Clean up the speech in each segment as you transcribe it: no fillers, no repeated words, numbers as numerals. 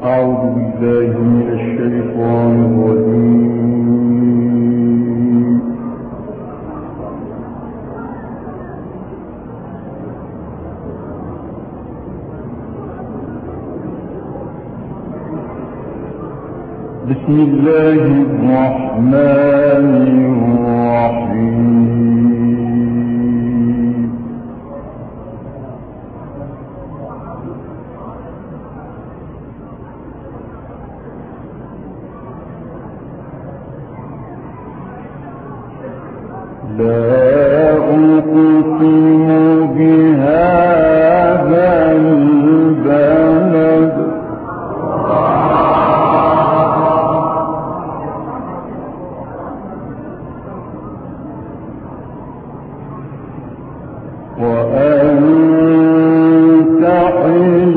أعوذ بالله من الشيطان الرجيم. بسم الله الرحمن الرحيم. لا أقسم بهذا البلد وأنت حل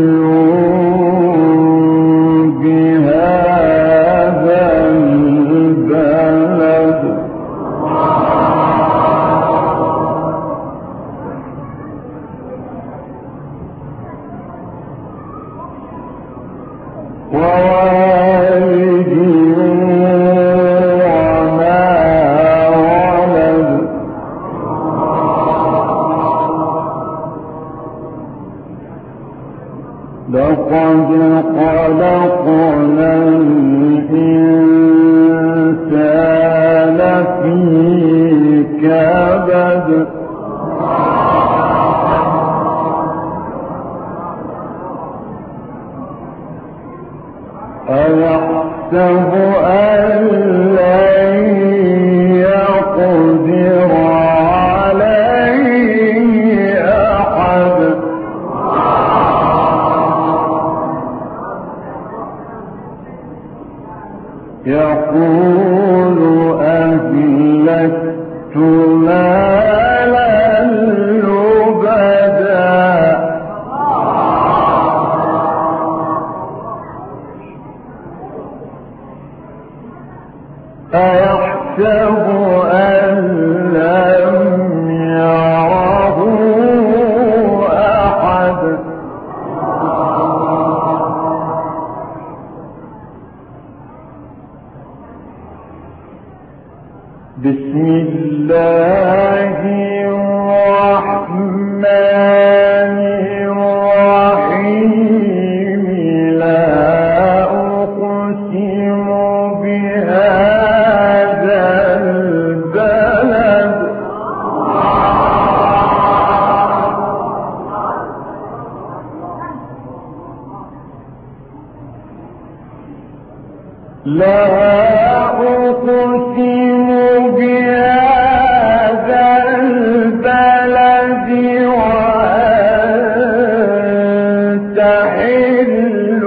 بهذا البلد ووالد وما ولد لقد خلقنا الإنسان في كبد أيحسب أن لن يقدر عليه أحد يقول أهلكت مالا لبدا أيحسب أن لم يره أحد بسم الله الرحمن الرحيم. لا أقسم بهذا البلد لا أقسم بهذا البلد وأنت حل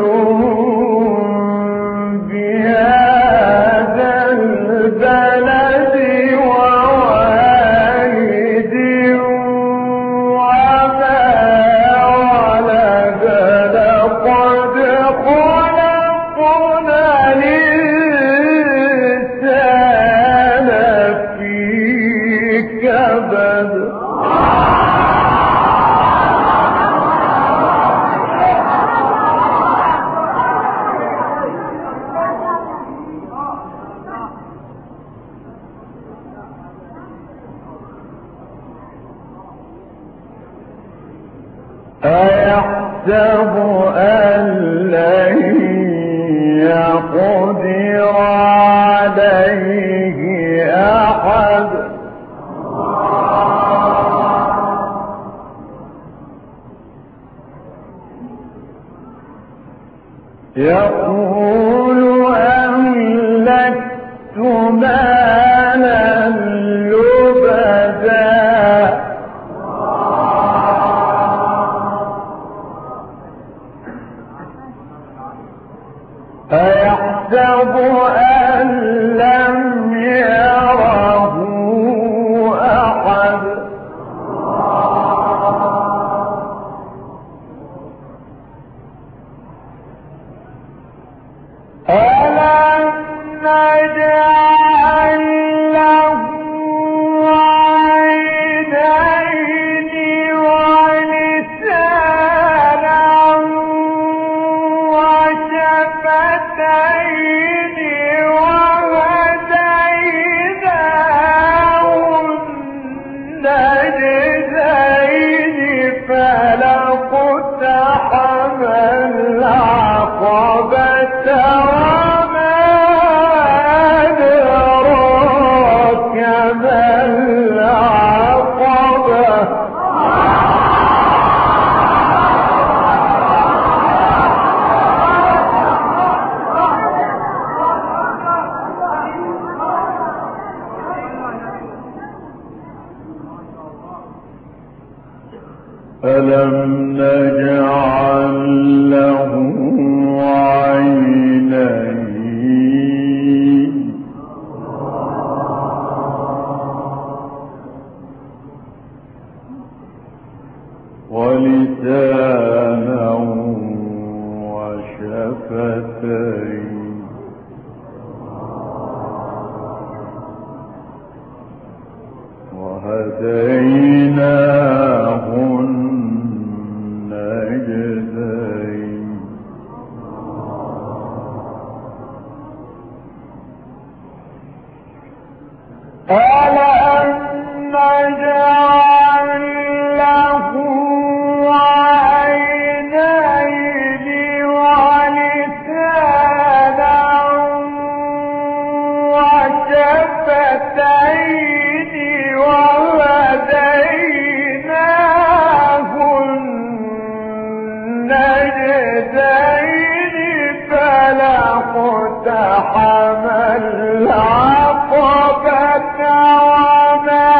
بهذا البلد ووالد وما ولد لقد خلقنا الإنسان في كبد أيحسب أن لن يقدر عليه أحد يقول أهلكت مالا لبدا أيحسب أن لم يره أحد ألم نجعل له عينين ولسانا وشفتين الشفتين وهديناه النجدين ألم نجعل له عينين ولسانا وشفتين وهديناه النجدين فلا اقتحم العقبة وما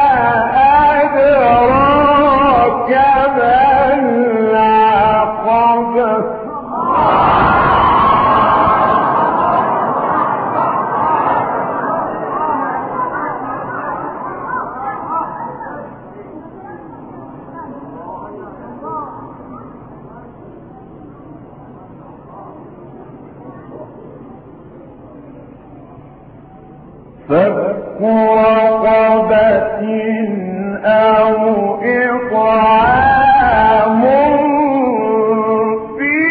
أدراك ما العقبة فك رقبة أو إطعام في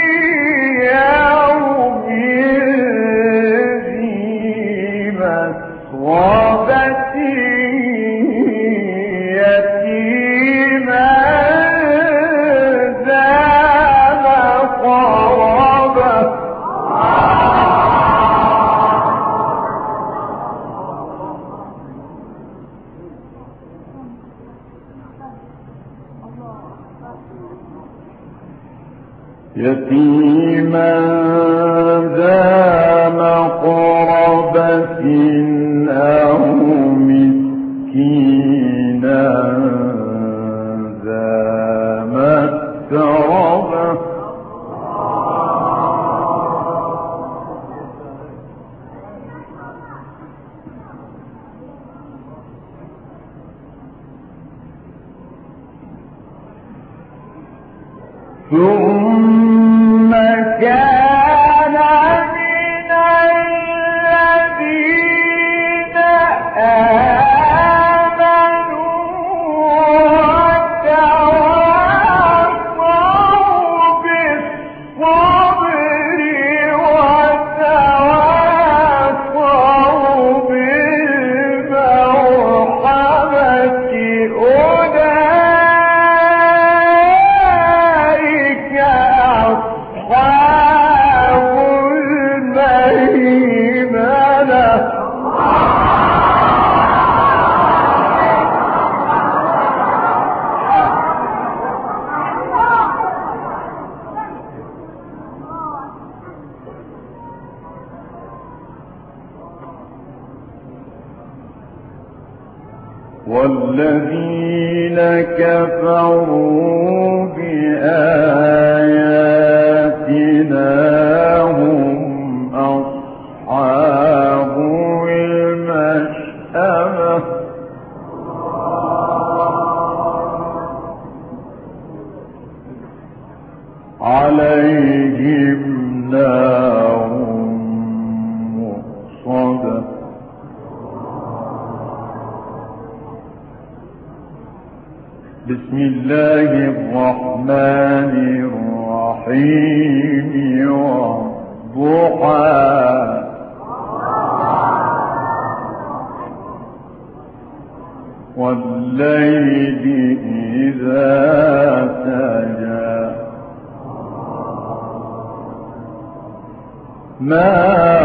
يوم ذي مسغبة يتيما ذا مقربة يتيما ذا مقربة أو مسكينا ذا متربة ثم كان من الذين آمنوا وتواصوا بالصبر وتواصوا بالمرحمة أولئك أصحاب الميمنة والذين كفروا بآياتنا هم أصحاب المشأمة عليهم نار مؤصدة بسم الله الرحمن الرحيم والضحى والليل إذا سجى ما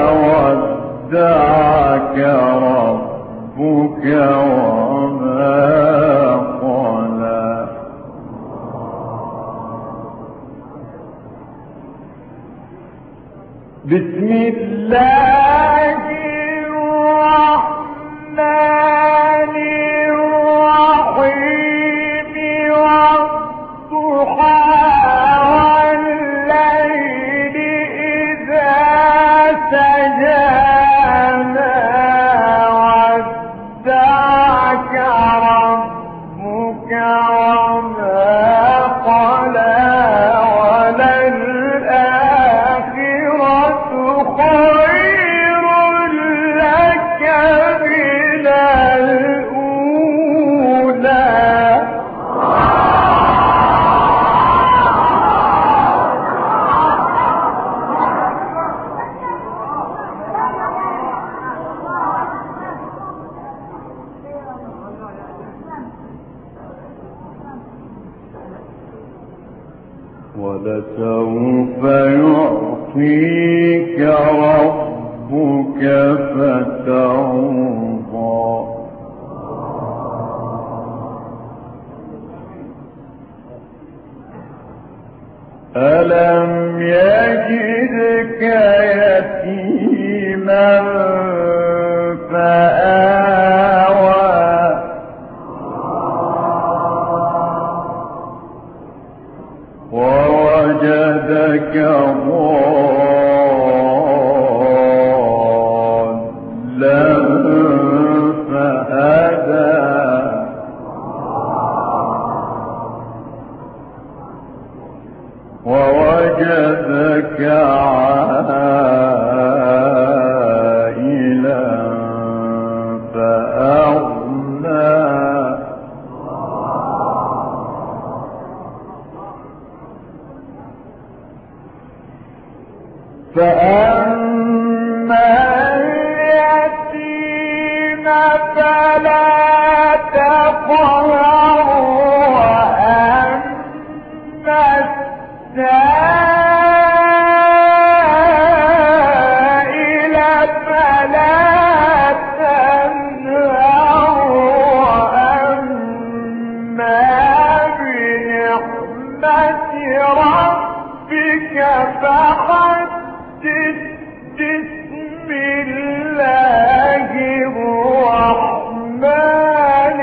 ودعك ربك وما قلى بسم الله الرحمن الرحيم والضحى والليل إذا سجى ما ودعك ربك وما قلى وللآخرة ولسوف يعطيك ربك فترضى ألم يجدك يتيما فآوى ووجدك ضالا فهدى ووجدك عائلا فأغنى فأما اليتيم فلا تقهر وأما السائل فلا تنهر وأما بنعمة ربك فحدث بسم الله الرحمن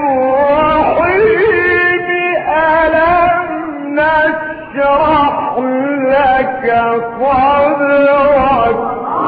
الرحيم ألم نشرح لك صدرك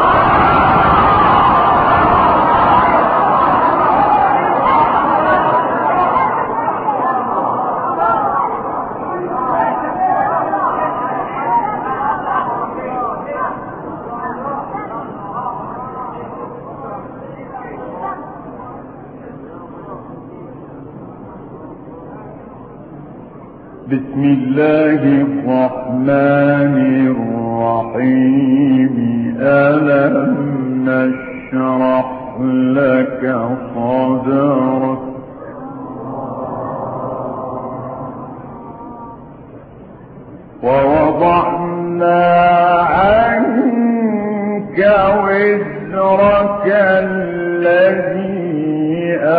بسم الله الرحمن الرحيم ألم نشرح لك صدرك ووضعنا عنك وزرك الذي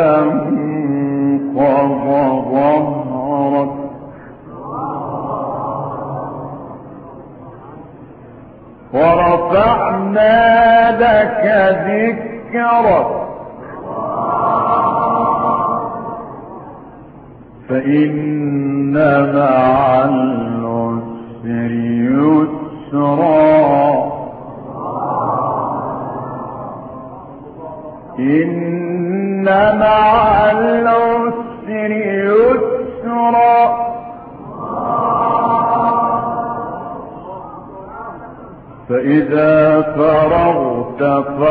أنقض ظهرك ورفعنا لك ذكرك فإن مع العسر يسرا إن مع العسر يسرا فإذا فرغت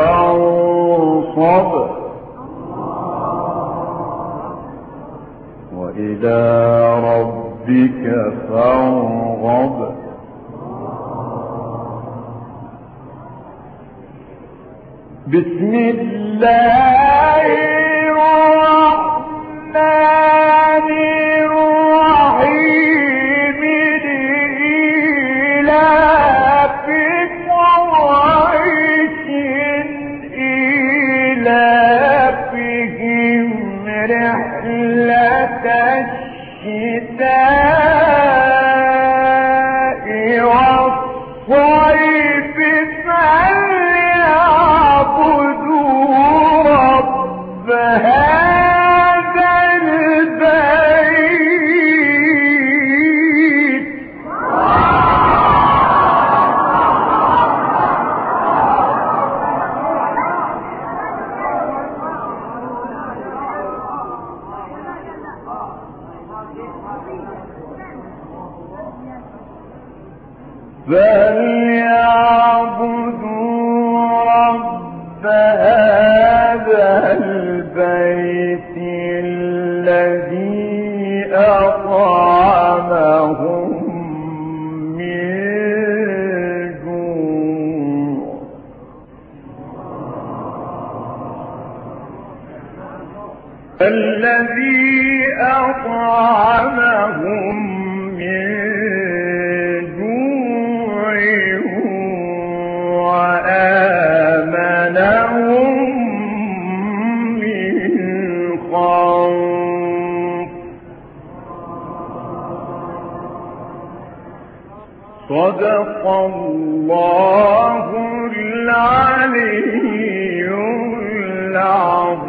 فانصب وإلى ربك فارغب بسم الله الرحمن الرحيم لإيلاف قريش إيلافهم رحلة الشتاء والصيف فليعبدوا رب هذا البيت فليعبدوا رب هذا البيت الذي أطعمهم من جوع الذي أطعمهم من جوع صدق الله العلي العظيم.